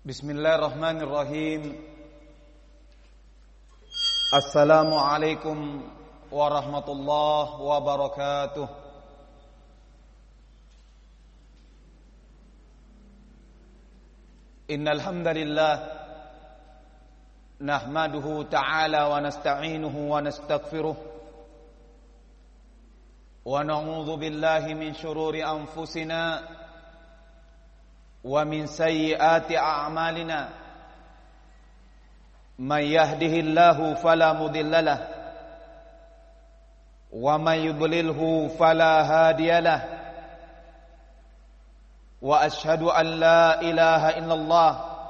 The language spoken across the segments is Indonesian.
Bismillahirrahmanirrahim. Assalamualaikum warahmatullahi wabarakatuh. Innal hamdalillah nahmaduhu ta'ala wa nasta'inuhu wa nastaghfiruh wa na'udzu billahi min shururi anfusina wa min sayyiati a'malina may yahdihillahu fala mudhillalah wa may yudlilhu fala hadiyalah wa ashhadu an la ilaha illallah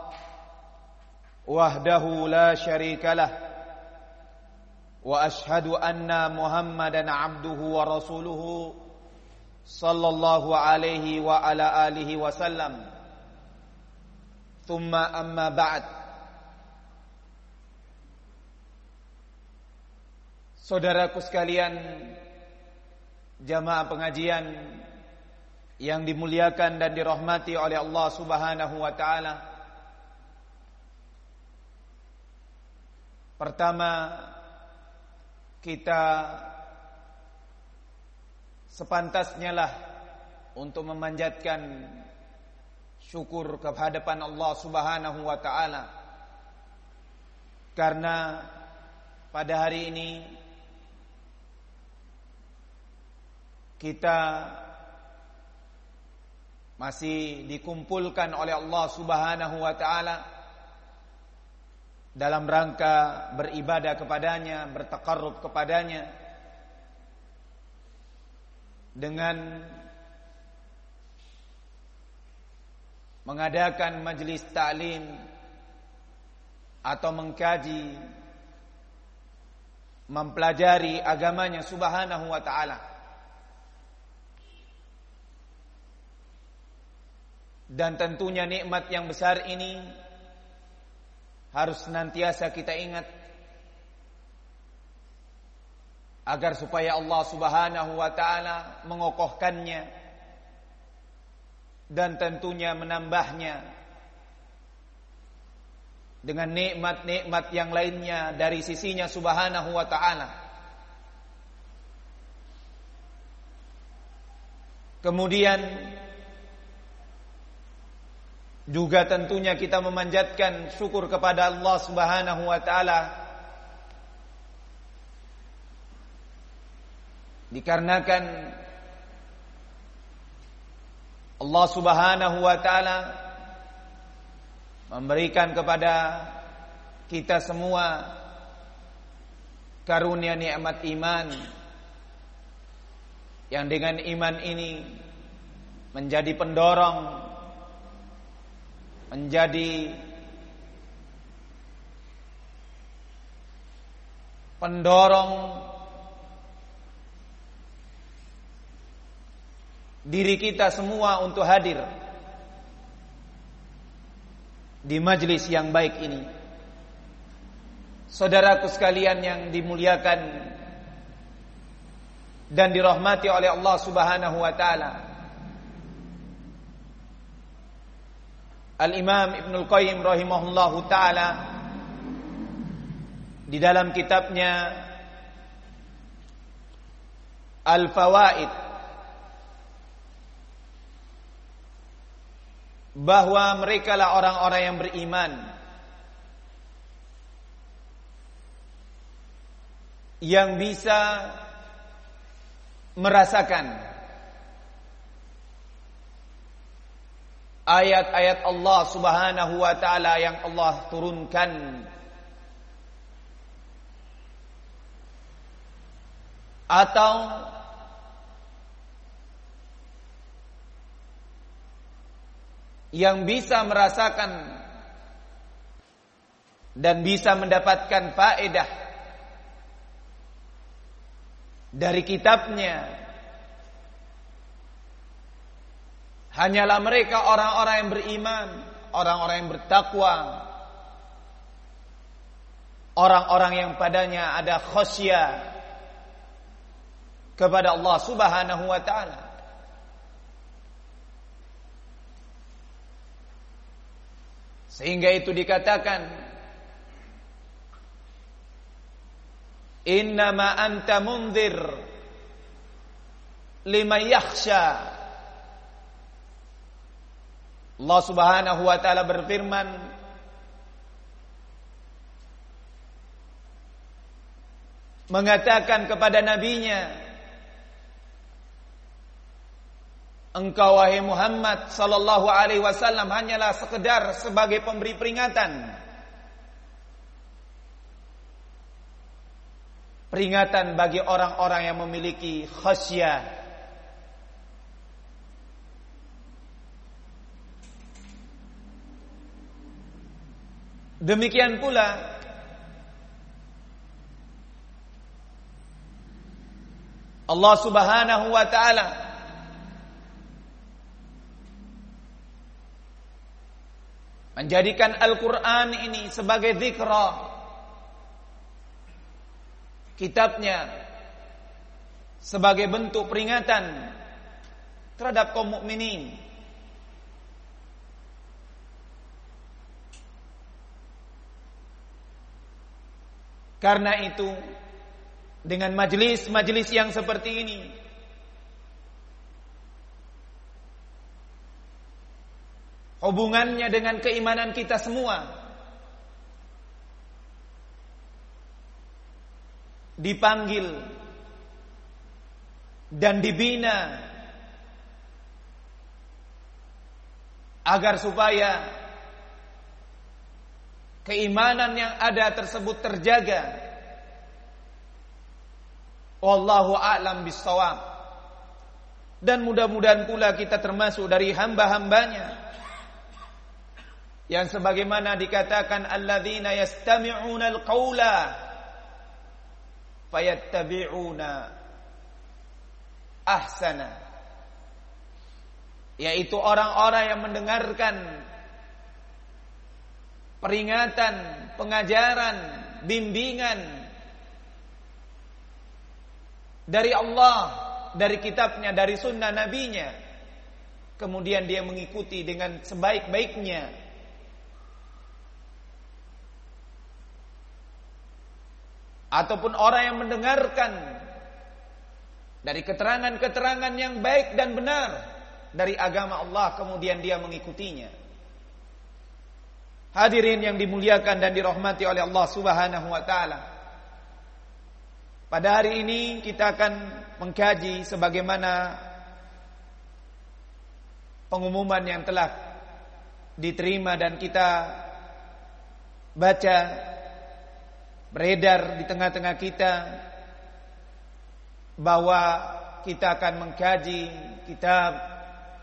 wahdahu la syarikalah wa ashhadu anna muhammadan abduhu wa rasuluhu sallallahu alaihi wa ala alihi wasallam. Thumma amma ba'd. Saudaraku sekalian, jamaah pengajian yang dimuliakan dan dirahmati oleh Allah Subhanahu wa taala. Pertama, kita sepantasnya lah untuk memanjatkan syukur kehadapan Allah Subhanahu wa taala, karena pada hari ini kita masih dikumpulkan oleh Allah Subhanahu wa taala dalam rangka beribadah kepadanya, bertaqarrub kepadanya dengan mengadakan majelis ta'lim atau mengkaji, mempelajari agamanya Subhanahu wa ta'ala. Dan tentunya nikmat yang besar ini harus senantiasa kita ingat, agar supaya Allah Subhanahu wa ta'ala mengokohkannya dan tentunya menambahnya dengan nikmat-nikmat yang lainnya dari sisinya Subhanahu wa ta'ala. Kemudian juga tentunya kita memanjatkan syukur kepada Allah Subhanahu wa ta'ala, dikarenakan Allah Subhanahu wa ta'ala memberikan kepada kita semua karunia nikmat iman, yang dengan iman ini menjadi pendorong, menjadi pendorong diri kita semua untuk hadir di majlis yang baik ini. Saudaraku sekalian yang dimuliakan dan dirahmati oleh Allah Subhanahu wa taala, Al-Imam Ibnul Qayyim rahimahullahu taala di dalam kitabnya Al-Fawaid bahwa mereka lah orang-orang yang beriman yang bisa merasakan ayat-ayat Allah Subhanahu wa ta'ala yang Allah turunkan atau yang bisa merasakan dan bisa mendapatkan faedah dari kitabnya. Hanyalah mereka orang-orang yang beriman, orang-orang yang bertakwa, orang-orang yang padanya ada khasyah kepada Allah Subhanahu wa ta'ala. Sehingga itu dikatakan, innama anta mundhir liman yakhsha. Allah Subhanahu wa taala berfirman, mengatakan kepada nabinya, engkau wahai Muhammad sallallahu alaihi wasallam hanyalah sekedar sebagai pemberi peringatan. Peringatan bagi orang-orang yang memiliki khasyah. Demikian pula Allah Subhanahu wa taala menjadikan Al-Qur'an ini sebagai dzikra, kitabnya sebagai bentuk peringatan terhadap kaum mukminin. Karena itu, dengan majelis-majelis yang seperti ini, hubungannya dengan keimanan kita semua dipanggil dan dibina agar supaya keimanan yang ada tersebut terjaga. Wallahu a'lam bissawab. Dan mudah-mudahan pula kita termasuk dari hamba-hambanya yang sebagaimana dikatakan, alladzina yastami'una al-qaula fayattabi'una ahsana, yaitu orang-orang yang mendengarkan peringatan, pengajaran, bimbingan dari Allah, dari kitabnya, dari sunnah nabinya, kemudian dia mengikuti dengan sebaik-baiknya. Ataupun orang yang mendengarkan dari keterangan-keterangan yang baik dan benar dari agama Allah, kemudian dia mengikutinya. Hadirin yang dimuliakan dan dirahmati oleh Allah Subhanahu wa taala. Pada hari ini kita akan mengkaji sebagaimana pengumuman yang telah diterima dan kita baca beredar di tengah-tengah kita, bahwa kita akan mengkaji kitab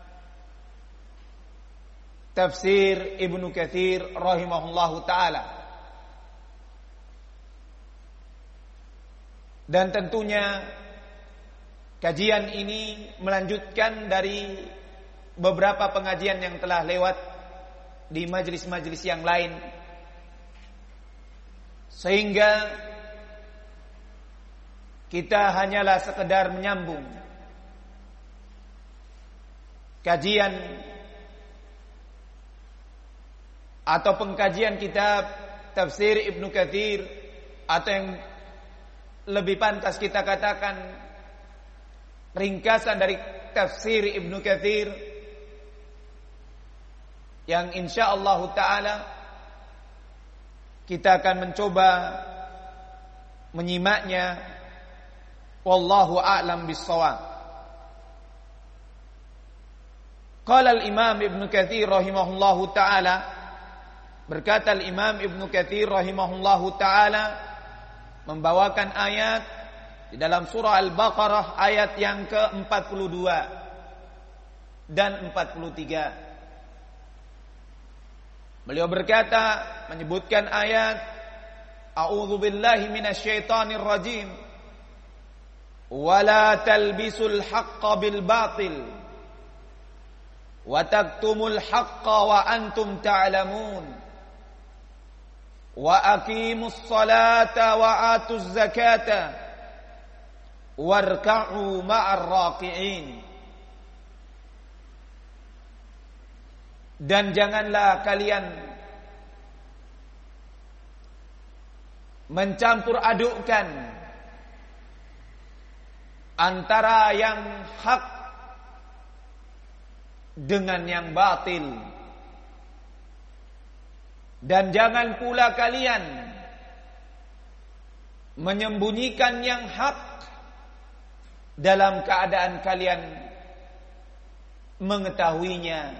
Tafsir Ibnu Katsir rahimahullahu ta'ala. Dan tentunya kajian ini melanjutkan dari beberapa pengajian yang telah lewat di majelis-majelis yang lain, sehingga kita hanyalah sekedar menyambung kajian atau pengkajian kitab Tafsir Ibnu Katsir, atau yang lebih pantas kita katakan ringkasan dari Tafsir Ibnu Katsir, yang insyaallah ta'ala kita akan mencoba menyimaknya. Wallahu a'lam bissawab. Qala al-Imam Ibnu Katsir rahimahullahu ta'ala, berkata Imam Ibnu Katsir rahimahullahu ta'ala membawakan ayat di dalam surah Al-Baqarah ayat yang ke-42 dan 43. Beliau berkata, menyebutkan ayat, A'udzu billahi minasyaitonir rajim, wala talbisul haqqo bil batil wa taktumul haqqo wa antum ta'lamun wa aqimus salata wa atuz zakata warka'u ma'ar raqi'in. Dan janganlah kalian mencampur adukkan antara yang hak dengan yang batil. Dan jangan pula kalian menyembunyikan yang hak dalam keadaan kalian mengetahuinya.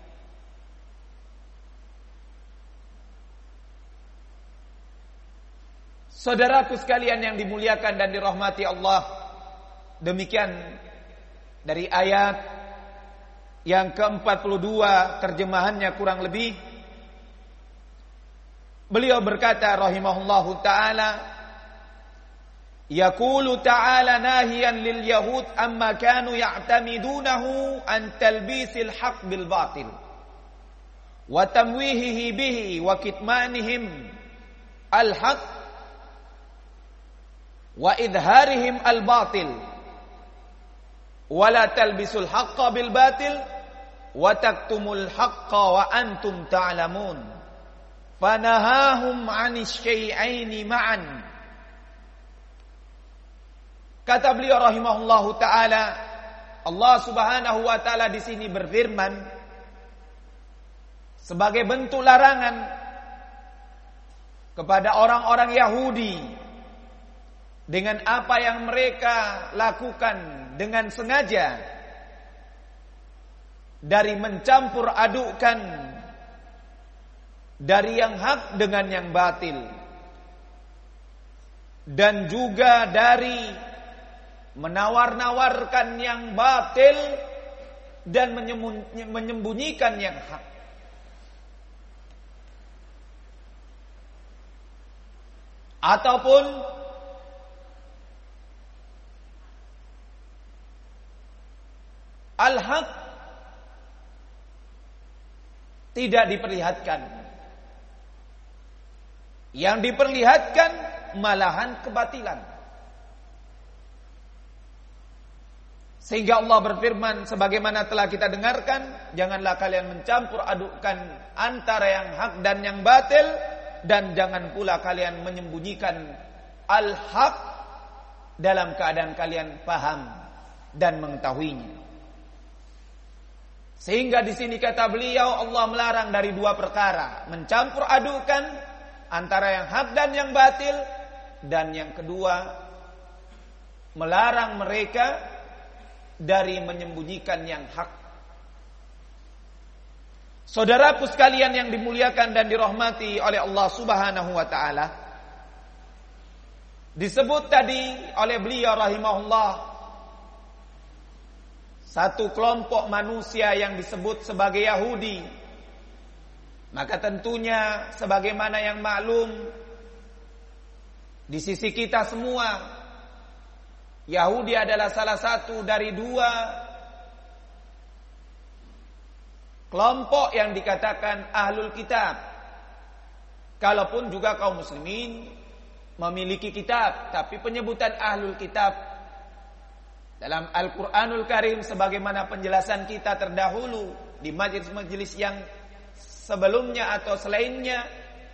Saudaraku sekalian yang dimuliakan dan dirahmati Allah, demikian dari ayat yang ke-42 terjemahannya kurang lebih. Beliau berkata rahimahullahu ta'ala, yaqulu ta'ala nahiyan lil yahud amma kanu ya'tamidunahu an talbisil haq bil batil wa tamwihihi bihi wa kitmanihim al haq wa idharihim al batil wa la talbisul haqqa bil batil wa taktumul haqqa wa antum ta'lamun. Fanahahum 'anis syai'aini ma'an. Kata beliau rahimahullahu taala, Allah Subhanahu wa taala di sini berfirman sebagai bentuk larangan kepada orang-orang Yahudi dengan apa yang mereka lakukan dengan sengaja dari mencampur adukkan dari yang hak dengan yang batil, dan juga dari menawar-nawarkan yang batil dan menyembunyikan yang hak. Ataupun al-haq tidak diperlihatkan. Yang diperlihatkan malahan kebatilan. Sehingga Allah berfirman sebagaimana telah kita dengarkan, janganlah kalian mencampur adukkan antara yang hak dan yang batil, dan jangan pula kalian menyembunyikan al-haq dalam keadaan kalian paham dan mengetahuinya. Sehingga di sini kata beliau, Allah melarang dari dua perkara, mencampur adukkan antara yang hak dan yang batil, dan yang kedua melarang mereka dari menyembunyikan yang hak. Saudaraku sekalian yang dimuliakan dan dirahmati oleh Allah Subhanahu wa taala, disebut tadi oleh beliau rahimahullah satu kelompok manusia yang disebut sebagai Yahudi. Maka tentunya sebagaimana yang maklum di sisi kita semua, Yahudi adalah salah satu dari dua kelompok yang dikatakan ahlul kitab. Kalaupun juga kaum muslimin memiliki kitab, tapi penyebutan ahlul kitab dalam Al-Quranul Karim sebagaimana penjelasan kita terdahulu di majelis-majelis yang sebelumnya atau selainnya,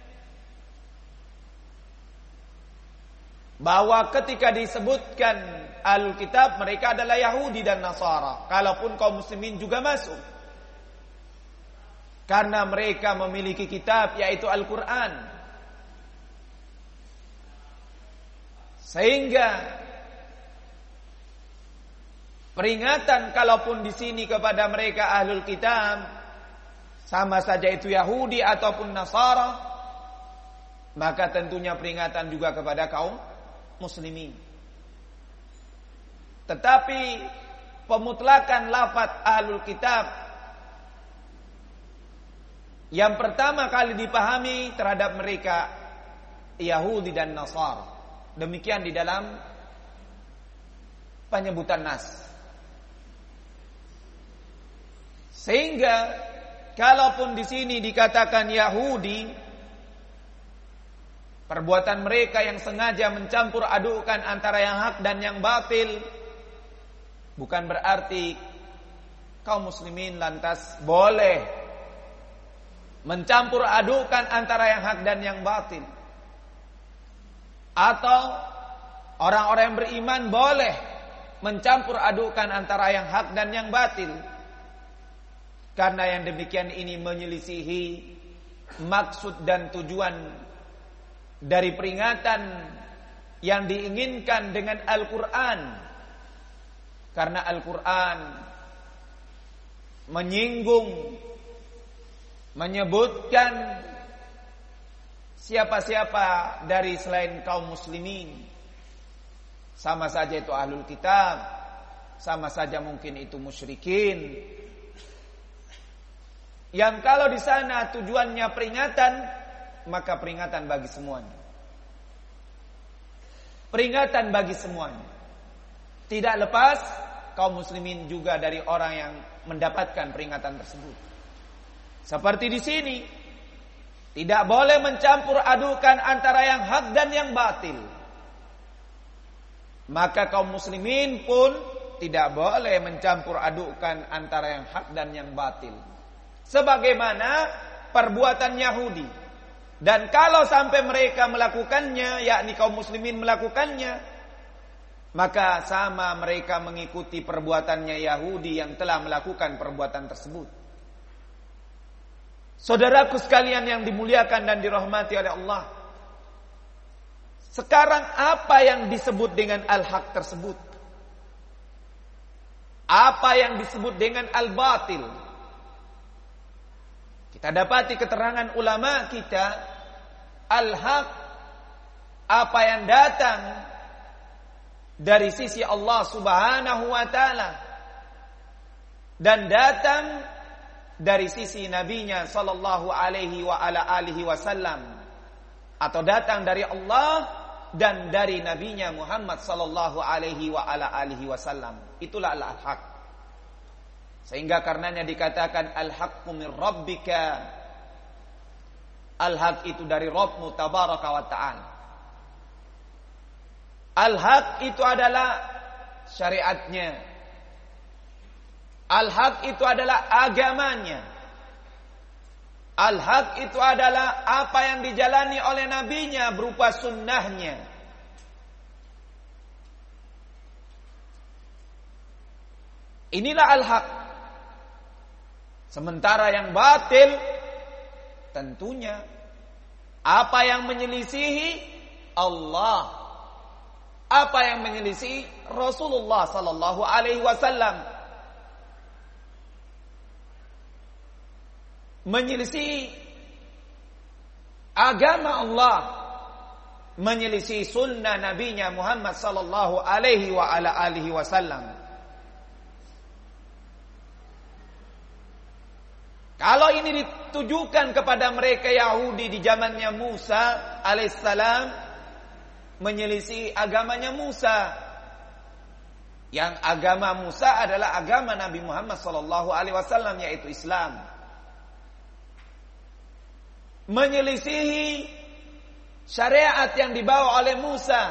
bahwa ketika disebutkan ahlul kitab mereka adalah Yahudi dan Nasara, kalaupun kaum muslimin juga masuk, karena mereka memiliki kitab yaitu Al-Quran. Sehingga peringatan kalaupun di sini kepada mereka ahlul kitab, sama saja itu Yahudi ataupun Nasara, maka tentunya peringatan juga kepada kaum muslimin. Tetapi pemutlakan lafaz ahlul kitab yang pertama kali dipahami terhadap mereka Yahudi dan Nasara. Demikian di dalam penyebutan nas. Sehingga kalaupun di sini dikatakan Yahudi, perbuatan mereka yang sengaja mencampur adukkan antara yang hak dan yang batil, bukan berarti kaum muslimin lantas boleh mencampur adukkan antara yang hak dan yang batil. Atau orang-orang yang beriman boleh mencampur adukan antara yang hak dan yang batil. Karena yang demikian ini menyelisihi maksud dan tujuan dari peringatan yang diinginkan dengan Al-Quran. Karena Al-Quran menyinggung, menyebutkan siapa-siapa dari selain kaum muslimin. Sama saja itu ahlul kitab, sama saja mungkin itu musyrikin. Yang kalau di sana tujuannya peringatan, maka peringatan bagi semuanya. Peringatan bagi semuanya. Tidak lepas kaum muslimin juga dari orang yang mendapatkan peringatan tersebut. Seperti di sini, tidak boleh mencampur adukan antara yang hak dan yang batil. Maka kaum muslimin pun tidak boleh mencampur adukan antara yang hak dan yang batil. Sebagaimana perbuatan Yahudi. Dan kalau sampai mereka melakukannya, yakni kaum muslimin melakukannya, maka sama mereka mengikuti perbuatannya Yahudi yang telah melakukan perbuatan tersebut. Saudaraku sekalian yang dimuliakan dan dirahmati oleh Allah, sekarang apa yang disebut dengan al-haq tersebut? Apa yang disebut dengan al-batil? Kita dapati keterangan ulama kita, al-haq apa yang datang dari sisi Allah Subhanahu wa taala dan datang dari sisi nabinya sallallahu alaihi wa ala alihi wasallam, atau datang dari Allah dan dari nabinya Muhammad sallallahu alaihi wa ala alihi wasallam. Itulah al-haq. Sehingga karenanya dikatakan al-haqqu min rabbika. Al-haq itu dari Rabbmu tabaraka wa ta'ala. Al-haq itu adalah syariatnya. Al-haq itu adalah agamanya. Al-haq itu adalah apa yang dijalani oleh nabinya berupa sunnahnya. Inilah al-haq. Sementara yang batil tentunya apa yang menyelisihi Allah, apa yang menyelisihi Rasulullah sallallahu alaihi wasallam, menyelisih agama Allah, menyelisih sunnah nabinya Muhammad sallallahu alaihi wa ala alihi wasallam. Kalau ini ditujukan kepada mereka Yahudi di zamannya Musa alaihissalam, menyelisih agamanya Musa, yang agama Musa adalah agama Nabi Muhammad sallallahu alaihi wasallam, yaitu Islam. Menyelisihi syariat yang dibawa oleh Musa.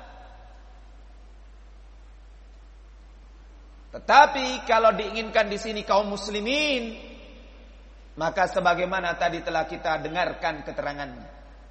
Tetapi kalau diinginkan di sini kaum muslimin, maka sebagaimana tadi telah kita dengarkan keterangannya,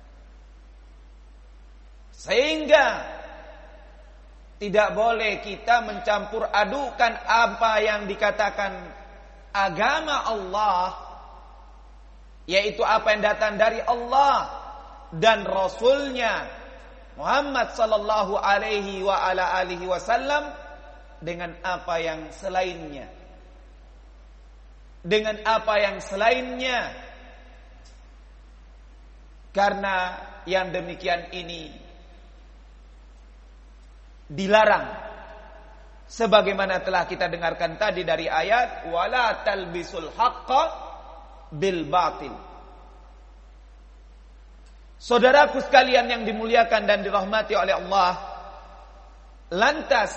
sehingga tidak boleh kita mencampur adukan apa yang dikatakan agama Allah, yaitu apa yang datang dari Allah dan Rasulnya Muhammad sallallahu alaihi wa ala alihi wasallam, dengan apa yang selainnya. Dengan apa yang selainnya. Karena yang demikian ini dilarang. Sebagaimana telah kita dengarkan tadi dari ayat, wala talbisul haqqa bil batil. Saudaraku sekalian yang dimuliakan dan dirahmati oleh Allah, lantas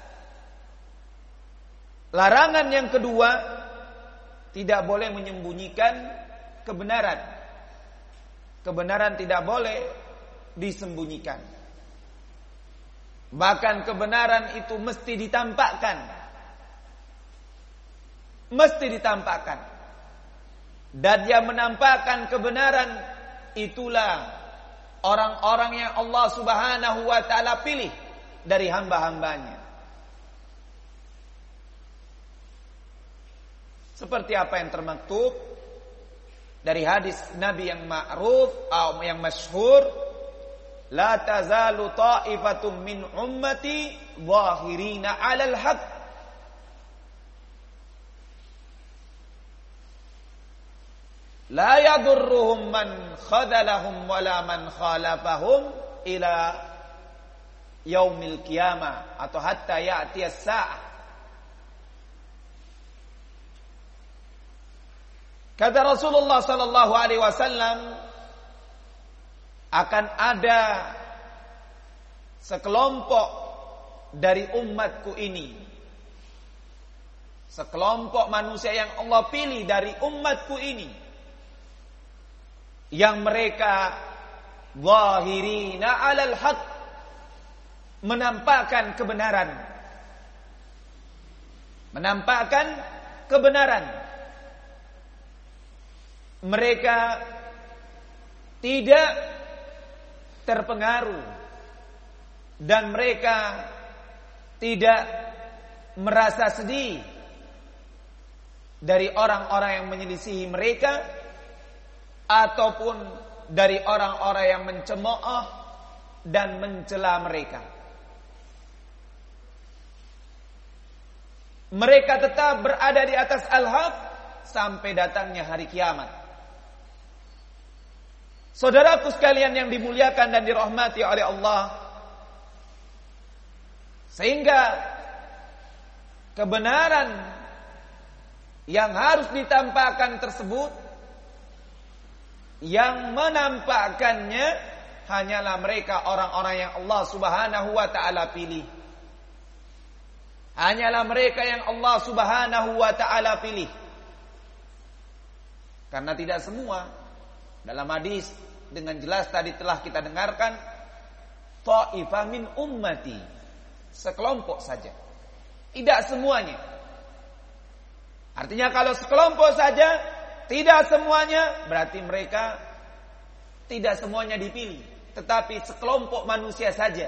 larangan yang kedua, tidak boleh menyembunyikan kebenaran. Kebenaran tidak boleh disembunyikan. Bahkan kebenaran itu mesti ditampakkan. Mesti ditampakkan. Dan yang menampakkan kebenaran itulah orang-orang yang Allah Subhanahu wa taala pilih dari hamba-hambanya. Seperti apa yang termaktub dari hadis Nabi yang ma'ruf atau yang masyhur, la tazalu ta'ifatum min ummati zahirina 'alal haqq la yadurruhum man khadalahum wala man khalafahum ila yaumil qiyamah atau hatta ya'tiyas sa'ah. Kata Rasulullah sallallahu alaihi wasallam, akan ada sekelompok dari umatku ini, sekelompok manusia yang Allah pilih dari umatku ini, yang mereka zahirina 'alal haqq, menampakkan kebenaran, menampakkan kebenaran. Mereka tidak terpengaruh dan mereka tidak merasa sedih dari orang-orang yang menyelisihi mereka ataupun dari orang-orang yang mencemooh dan mencela mereka. Mereka tetap berada di atas al-haq sampai datangnya hari kiamat. Saudaraku sekalian yang dimuliakan dan dirahmati oleh Allah, sehingga kebenaran yang harus ditampakkan tersebut, yang menampakkannya hanyalah mereka orang-orang yang Allah Subhanahu wa taala pilih. Hanyalah mereka yang Allah Subhanahu wa taala pilih. Karena tidak semua, dalam hadis dengan jelas tadi telah kita dengarkan, ta'ifah min ummati, sekelompok saja, tidak semuanya. Artinya kalau sekelompok saja, tidak semuanya, berarti mereka tidak semuanya dipilih, tetapi sekelompok manusia saja.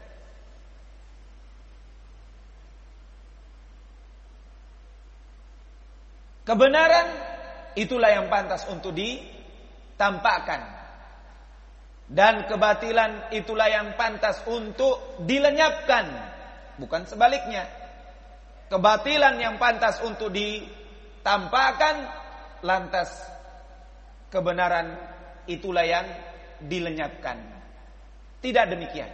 Kebenaran itulah yang pantas untuk ditampakkan, dan kebatilan itulah yang pantas untuk dilenyapkan, bukan sebaliknya. Kebatilan yang pantas untuk ditampakkan, lantas kebenaran itulah yang dilenyapkan. Tidak demikian.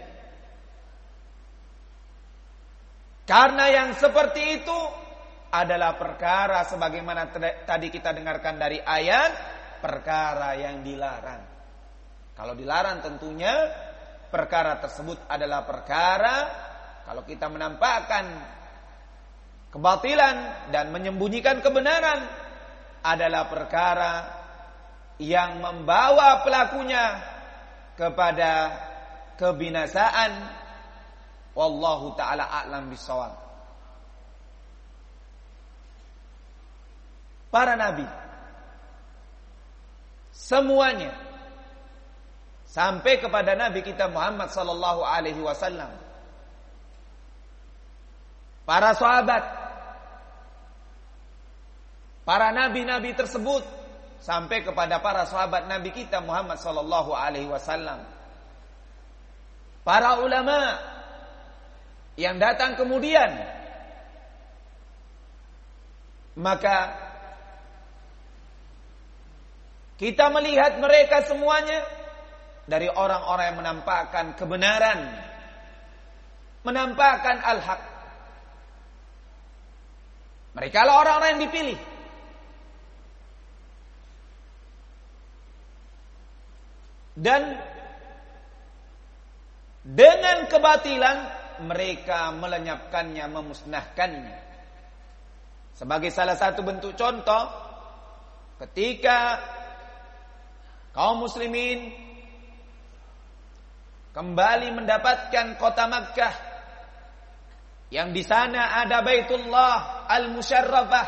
Karena yang seperti itu adalah perkara sebagaimana tadi kita dengarkan dari ayat, perkara yang dilarang. Kalau dilarang tentunya perkara tersebut adalah perkara, kalau kita menampakkan kebatilan dan menyembunyikan kebenaran, adalah perkara yang membawa pelakunya kepada kebinasaan. Wallahu ta'ala a'lam bishawab. Para nabi semuanya sampai kepada Nabi kita Muhammad sallallahu alaihi wasallam, para sahabat, para nabi-nabi tersebut sampai kepada para sahabat Nabi kita Muhammad sallallahu alaihi wasallam, para ulama yang datang kemudian, maka kita melihat mereka semuanya dari orang-orang yang menampakkan kebenaran, menampakkan al-haq. Mereka lah orang-orang yang dipilih. Dan dengan kebatilan mereka melenyapkannya, memusnahkannya. Sebagai salah satu bentuk contoh, ketika kaum muslimin kembali mendapatkan kota Makkah, yang di sana ada Baitullah Al-Musyarrafah,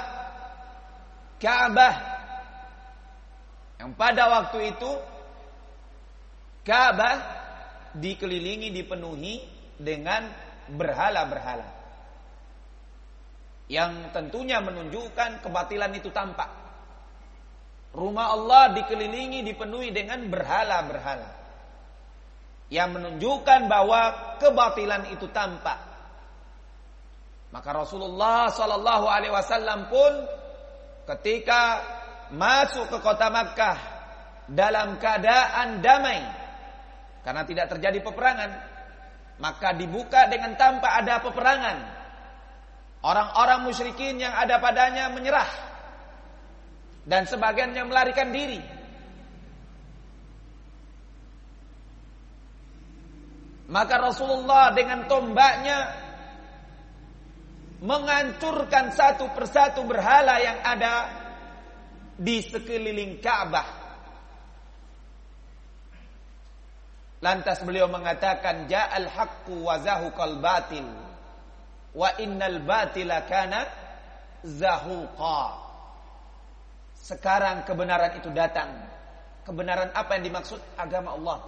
Ka'bah, yang pada waktu itu Ka'bah dikelilingi, dipenuhi dengan berhala-berhala yang tentunya menunjukkan kebatilan itu tampak. Rumah Allah dikelilingi, dipenuhi dengan berhala-berhala yang menunjukkan bahwa kebatilan itu tampak. Maka Rasulullah sallallahu alaihi wasallam pun ketika masuk ke kota Makkah dalam keadaan damai karena tidak terjadi peperangan, maka dibuka dengan tanpa ada peperangan. Orang-orang musyrikin yang ada padanya menyerah dan sebagiannya melarikan diri. Maka Rasulullah dengan tombaknya menghancurkan satu persatu berhala yang ada di sekeliling Ka'bah. Lantas beliau mengatakan, ja'al haqqu wa zahuqal batil wa innal batila kana zahuqa. Sekarang kebenaran itu datang. Kebenaran apa yang dimaksud? Agama Allah.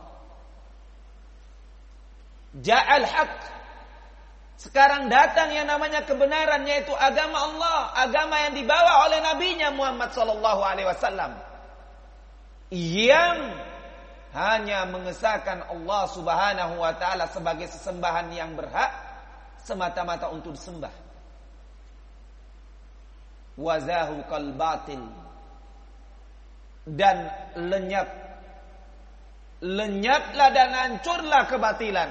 Ja'al haqq. Sekarang datang yang namanya kebenaran, yaitu agama Allah, agama yang dibawa oleh nabinya Muhammad sallallahu alaihi wasallam, yang hanya mengesahkan Allah Subhanahu wa taala sebagai sesembahan yang berhak semata-mata untuk disembah. Wazahuqal batil, dan lenyaplah dan hancurlah kebatilan.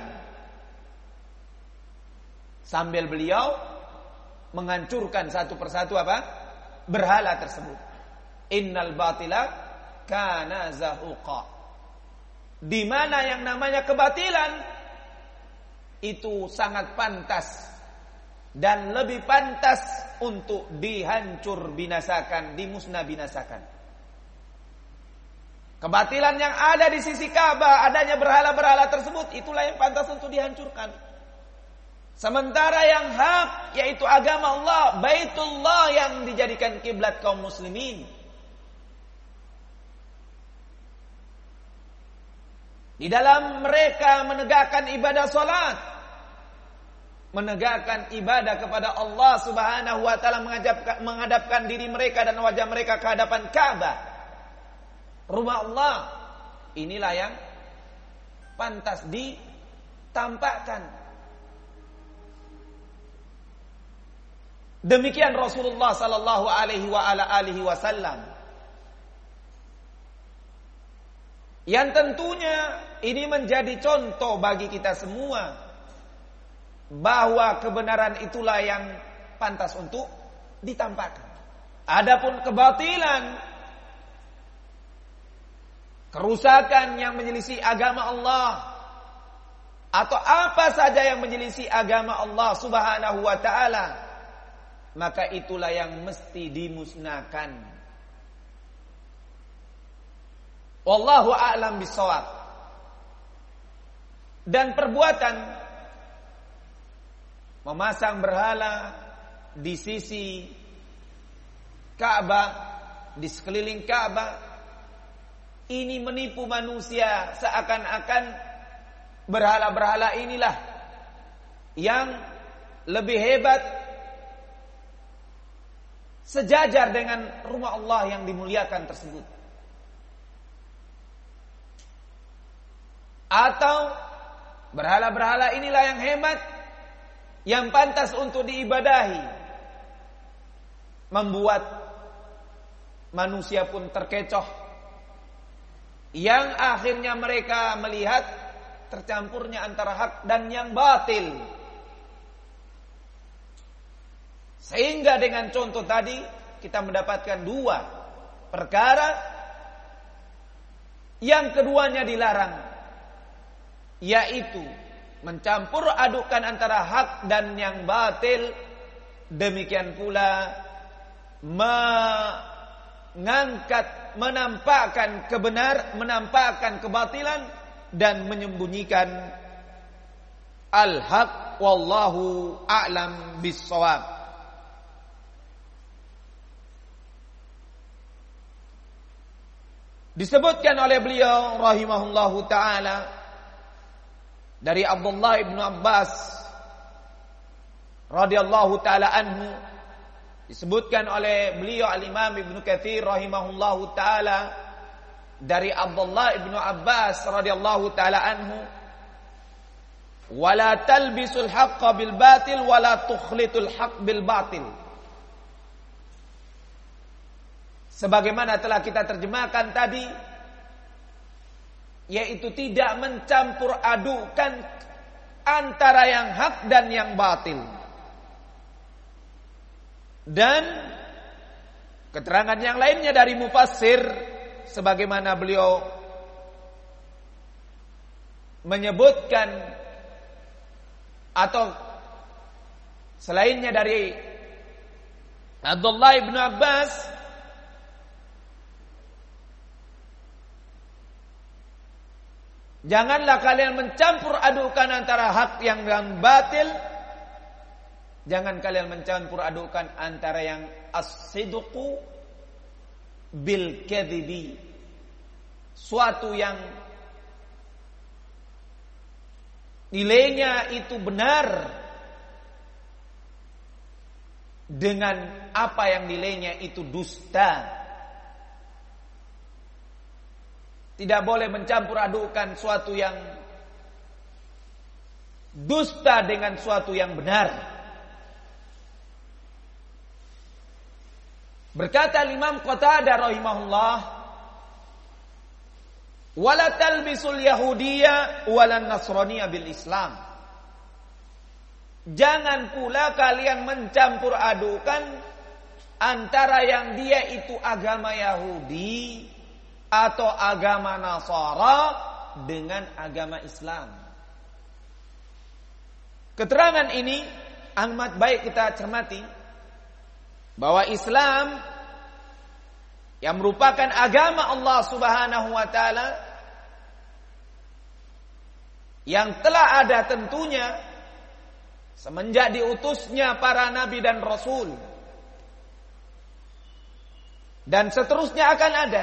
Sambil beliau menghancurkan satu persatu apa? Berhala tersebut. Innal batila kana zahuqa. Di mana yang namanya kebatilan itu sangat pantas dan lebih pantas untuk dihancur binasakan, dimusnah binasakan. Kebatilan yang ada di sisi Ka'bah, adanya berhala-berhala tersebut, itulah yang pantas untuk dihancurkan. Sementara yang hak, yaitu agama Allah, Baitullah yang dijadikan kiblat kaum muslimin, di dalam mereka menegakkan ibadah salat, menegakkan ibadah kepada Allah Subhanahu wa taala, menghadapkan diri mereka dan wajah mereka ke hadapan Ka'bah, rumah Allah. Inilah yang pantas ditampakkan. Demikian Rasulullah sallallahu alaihi wasallam. Yang tentunya ini menjadi contoh bagi kita semua bahwa kebenaran itulah yang pantas untuk ditampakkan. Adapun kebatilan, kerusakan yang menyelisih agama Allah, atau apa saja yang menyelisih agama Allah Subhanahu wa taala, maka itulah yang mesti dimusnahkan. Wallahu a'lam bishawab. Dan perbuatan memasang berhala di sisi Ka'bah, di sekeliling Ka'bah, ini menipu manusia seakan-akan berhala-berhala inilah yang lebih hebat, sejajar dengan rumah Allah yang dimuliakan tersebut. Atau berhala-berhala inilah yang hebat, yang pantas untuk diibadahi, membuat manusia pun terkecoh, yang akhirnya mereka melihat tercampurnya antara hak dan yang batil. Sehingga dengan contoh tadi kita mendapatkan dua perkara yang keduanya dilarang, yaitu mencampur adukan antara hak dan yang batil. Demikian pula menampakkan menampakkan kebatilan dan menyembunyikan al-haq. Wallahu a'lam bis-shawab. Disebutkan oleh beliau rahimahullahu taala dari Abdullah ibnu Abbas radhiyallahu taala anhu, disebutkan oleh beliau al-Imam Ibnu Katsir rahimahullahu taala dari Abdullah ibnu Abbas radhiyallahu taala anhu, wala talbisul haqqa bil batil wala tukhlitul haqq bil batil. Sebagaimana telah kita terjemahkan tadi, yaitu tidak mencampur adukan antara yang hak dan yang batil. Dan keterangan yang lainnya dari mufassir, sebagaimana beliau menyebutkan atau selainnya dari Abdullah ibnu Abbas, janganlah kalian mencampur adukan antara hak yang batil. Jangan kalian mencampur adukan antara yang as-sidqu bil kadhibi, suatu yang nilainya itu benar dengan apa yang nilainya itu dusta. Tidak boleh mencampur adukan suatu yang dusta dengan suatu yang benar. Berkata Imam Qatadah rahimahullah, wala talbisul yahudiyya walan nasraniyya bil Islam. Jangan pula kalian mencampur adukan antara yang dia itu agama Yahudi atau agama Nasara dengan agama Islam. Keterangan ini amat baik kita cermati, bahwa Islam yang merupakan agama Allah Subhanahu wa taala yang telah ada tentunya semenjak diutusnya para nabi dan rasul, dan seterusnya akan ada.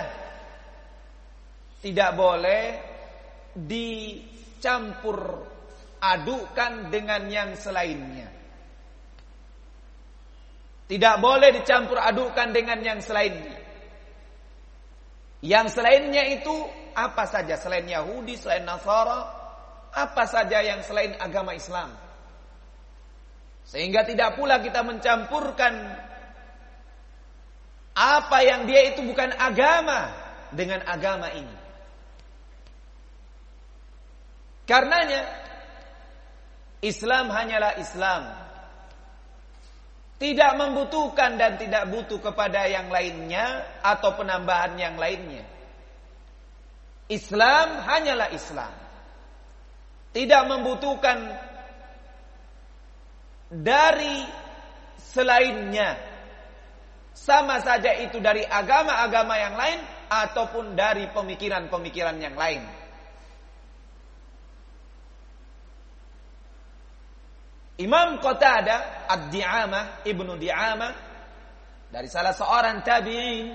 Tidak boleh dicampur adukan dengan yang selainnya. Tidak boleh dicampur adukan dengan yang selainnya. Yang selainnya itu apa saja, selain Yahudi, selain Nasara, apa saja yang selain agama Islam. Sehingga tidak pula kita mencampurkan apa yang dia itu bukan agama dengan agama ini. Karenanya Islam hanyalah Islam, tidak membutuhkan dan tidak butuh kepada yang lainnya atau penambahan yang lainnya. Islam hanyalah Islam, tidak membutuhkan dari selainnya, sama saja itu dari agama-agama yang lain ataupun dari pemikiran-pemikiran yang lain. Imam Qatadah Ad-Di'amah, Ibnu Di'amah, dari salah seorang tabi'in,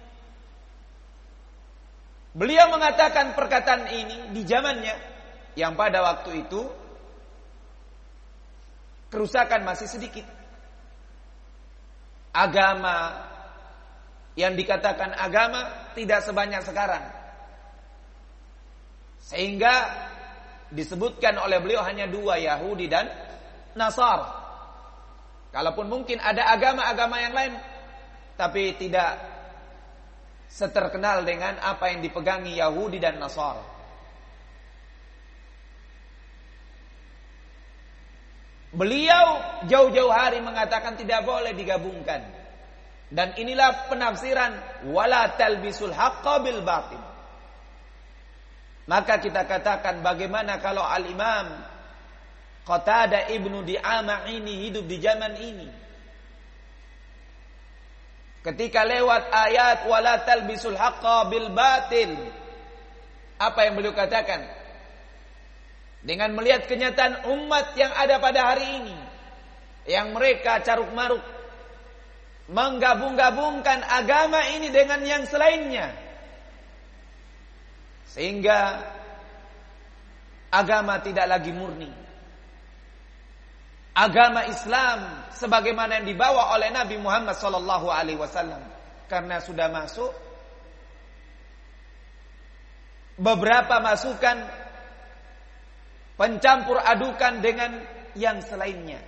beliau mengatakan perkataan ini di zamannya yang pada waktu itu kerusakan masih sedikit. Agama yang dikatakan agama tidak sebanyak sekarang, sehingga disebutkan oleh beliau hanya dua, Yahudi dan Nasara. Kalaupun mungkin ada agama-agama yang lain, tapi tidak seterkenal dengan apa yang dipegangi Yahudi dan Nasara. Beliau jauh-jauh hari mengatakan tidak boleh digabungkan. Dan inilah penafsiran wala talbisul haqqa bil batil. Maka kita katakan, bagaimana kalau al-Imam Qatadah Ibnu Di'amah ini hidup di zaman ini, ketika lewat ayat wala talbisul haqqa bil batil, apa yang beliau katakan? Dengan melihat kenyataan umat yang ada pada hari ini, yang mereka caruk maruk menggabung-gabungkan agama ini dengan yang selainnya, Sehingga agama tidak lagi murni. Agama Islam sebagaimana yang dibawa oleh Nabi Muhammad SAW, karena sudah masuk beberapa masukan pencampur adukan dengan yang selainnya.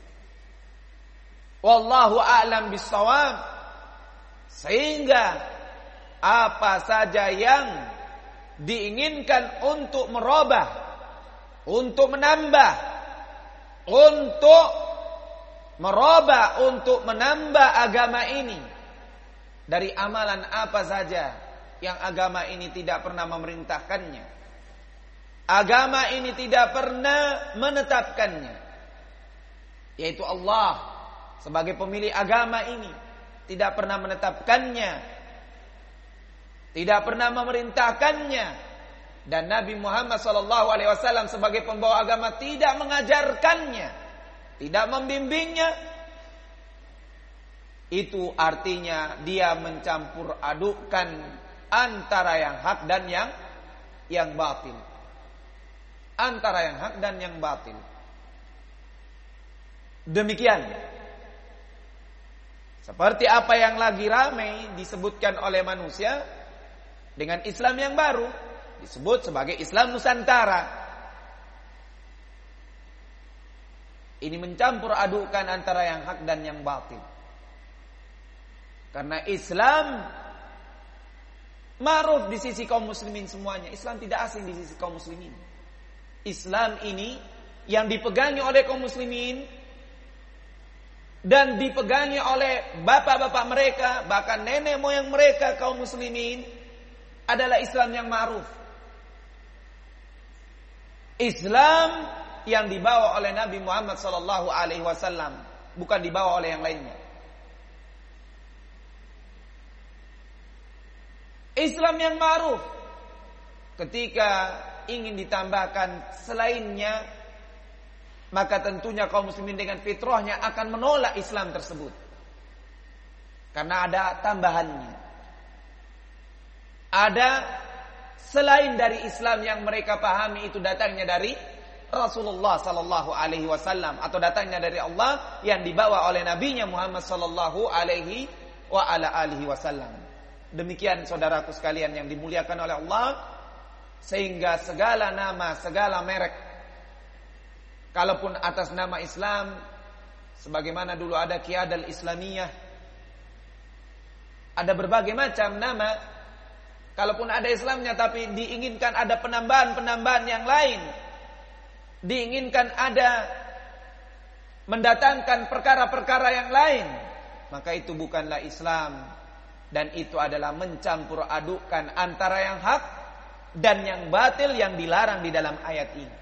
Wallahu a'lam bissawab. Sehingga apa saja yang diinginkan untuk merubah, untuk menambah, untuk merubah, untuk menambah agama ini, dari amalan apa saja yang agama ini tidak pernah memerintahkannya, agama ini tidak pernah menetapkannya, yaitu Allah sebagai pemilik agama ini tidak pernah menetapkannya, tidak pernah memerintahkannya, dan Nabi Muhammad SAW sebagai pembawa agama tidak mengajarkannya, tidak membimbingnya. Itu artinya dia mencampur adukkan antara yang hak dan yang batil. Antara yang hak dan yang batil. Demikian. Seperti apa yang lagi ramai disebutkan oleh manusia dengan Islam yang baru, disebut sebagai Islam Nusantara. Ini mencampur adukan antara yang hak dan yang batil. Karena Islam ma'ruf di sisi kaum muslimin semuanya. Islam tidak asing di sisi kaum muslimin. Islam ini yang dipegangi oleh kaum muslimin dan dipegangi oleh bapak-bapak mereka, bahkan nenek moyang mereka kaum muslimin, adalah Islam yang ma'ruf. Islam yang dibawa oleh Nabi Muhammad SAW, bukan dibawa oleh yang lainnya. Islam yang ma'ruf. Ketika ingin ditambahkan selainnya, maka tentunya kaum muslimin dengan fitrahnya akan menolak Islam tersebut, karena ada tambahannya. Ada selain dari Islam yang mereka pahami itu datangnya dari Rasulullah sallallahu alaihi wasallam, atau datangnya dari Allah yang dibawa oleh nabinya Muhammad sallallahu alaihi wa ala alihi wasallam. Demikian saudaraku sekalian yang dimuliakan oleh Allah, sehingga segala nama, segala merek, kalaupun atas nama Islam, sebagaimana dulu ada Qiyadal Islamiyah, ada berbagai macam nama. Kalaupun ada Islamnya tapi diinginkan ada penambahan-penambahan yang lain, diinginkan ada mendatangkan perkara-perkara yang lain, maka itu bukanlah Islam, dan itu adalah mencampur adukkan antara yang hak dan yang batil yang dilarang di dalam ayat ini.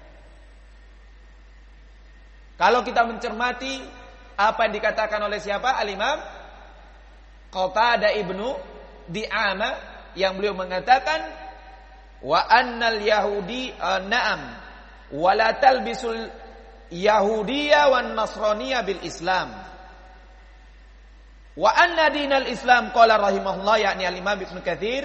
Kalau kita mencermati apa yang dikatakan oleh siapa? Al-Imam Qatadah ibnu Di'amah, yang beliau mengatakan, wa annal yahudi na'am wa la talbisul yahudiyya wan nasraniyya bil Islam. Wa anna dinal Islam, qala rahimahullah, yakni al-Imam Ibnu Katsir,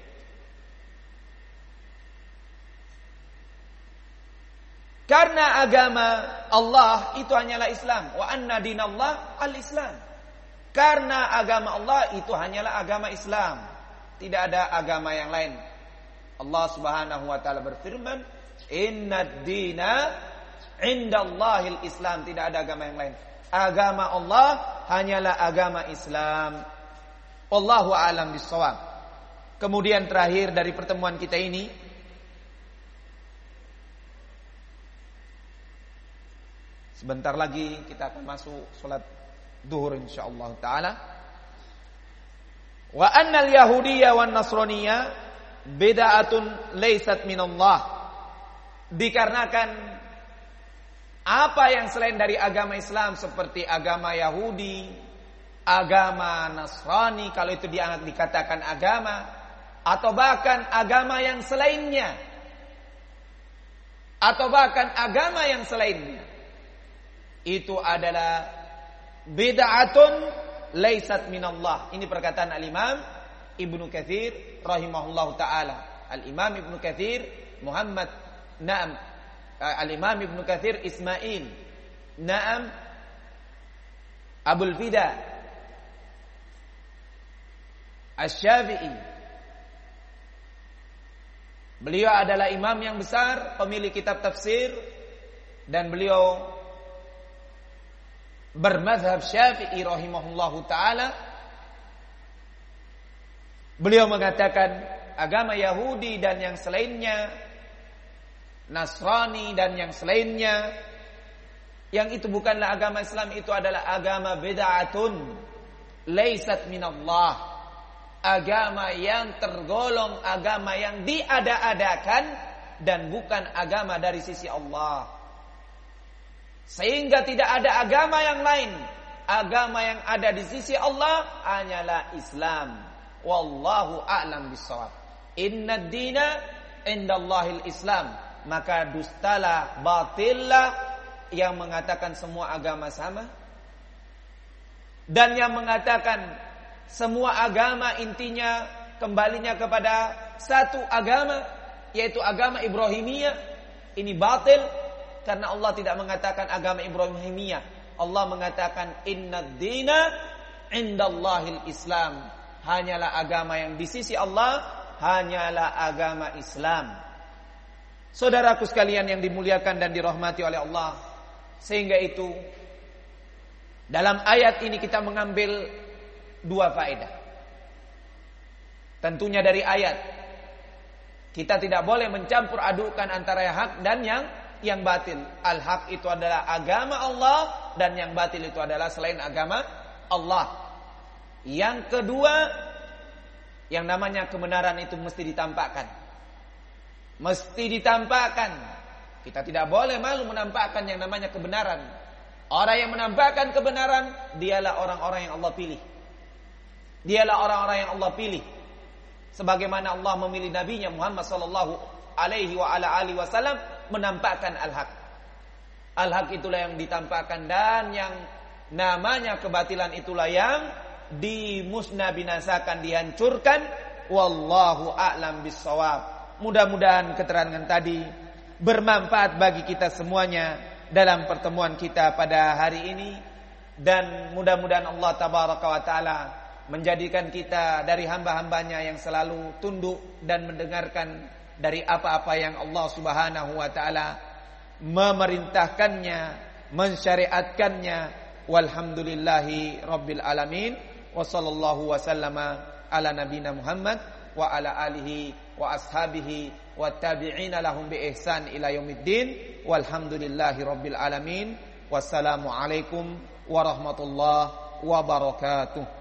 karena agama Allah itu hanyalah Islam. Wa anna dinallah al-Islam. Karena agama Allah itu hanyalah agama Islam, tidak ada agama yang lain. Allah Subhanahu wa taala berfirman, "Innad dina 'indallahil Islam." Tidak ada agama yang lain. Agama Allah hanyalah agama Islam. Wallahu a'lam bissawab. Kemudian terakhir dari pertemuan kita ini, sebentar lagi kita akan masuk salat zuhur insyaallah taala. Wa annal yahudiyya wan nasraniyya bid'atun laysat minallah. Dikarenakan apa yang selain dari agama Islam seperti agama Yahudi, agama Nasrani, kalau itu dianggap dikatakan agama, atau bahkan agama yang selainnya, atau bahkan agama yang selainnya, itu adalah bid'atun laysat minallah. Ini perkataan al-Imam Ibnu Katsir rahimahullahu taala. Al-Imam Ibnu Katsir Muhammad Naam Al-Imam Ibnu Katsir Ismail Naam Abul Fida Asy-Syafi'i. Beliau adalah imam yang besar, pemilik kitab tafsir, dan beliau bermadzhab Syafi'i rahimahullahu taala. Beliau mengatakan agama Yahudi dan yang selainnya, Nasrani dan yang selainnya, yang itu bukanlah agama Islam, itu adalah agama bid'atun laisat minallah. Agama yang tergolong agama yang diada-adakan dan bukan agama dari sisi Allah. Sehingga tidak ada agama yang lain. Agama yang ada di sisi Allah hanyalah Islam. Wallahu a'lam bissawab. Inna ad-dina indallahil Islam. Maka dustalah, batillah yang mengatakan semua agama sama, dan yang mengatakan semua agama intinya kembalinya kepada satu agama, yaitu agama Ibrahimiyah. Ini batil, karena Allah tidak mengatakan agama Ibrahimiyah. Allah mengatakan innad dina indallahil Islam. Hanyalah agama yang di sisi Allah, hanyalah agama Islam. Saudaraku sekalian yang dimuliakan dan dirahmati oleh Allah, sehingga itu dalam ayat ini kita mengambil dua faedah. Tentunya dari ayat, kita tidak boleh mencampur adukan antara yang hak dan yang batil. Al-haq itu adalah agama Allah, dan yang batil itu adalah selain agama Allah. Yang kedua, yang namanya kebenaran itu mesti ditampakkan. Mesti ditampakkan. Kita tidak boleh malu menampakkan yang namanya kebenaran. Orang yang menampakkan kebenaran, dialah orang-orang yang Allah pilih. Dialah orang-orang yang Allah pilih. Sebagaimana Allah memilih nabinya Muhammad sallallahu alaihi wa ala alihi wasallam menampakkan al-haq. Al-haq itulah yang ditampakkan, dan yang namanya kebatilan itulah yang dimusnah binasakan, dihancurkan. Wallahu a'lam bissawab. Mudah-mudahan keterangan tadi bermanfaat bagi kita semuanya dalam pertemuan kita pada hari ini, dan mudah-mudahan Allah tabaraka wa taala menjadikan kita dari hamba-hambanya yang selalu tunduk dan mendengarkan dari apa-apa yang Allah subhanahu wa ta'ala memerintahkannya, mensyariatkannya. Walhamdulillahi rabbil alamin. Wa sallallahu wa sallama ala nabina Muhammad wa ala alihi wa ashabihi wa tabi'ina lahum bi ihsan ila yaumiddin. Walhamdulillahi rabbil alamin. Wassalamu alaikum warahmatullahi wabarakatuh.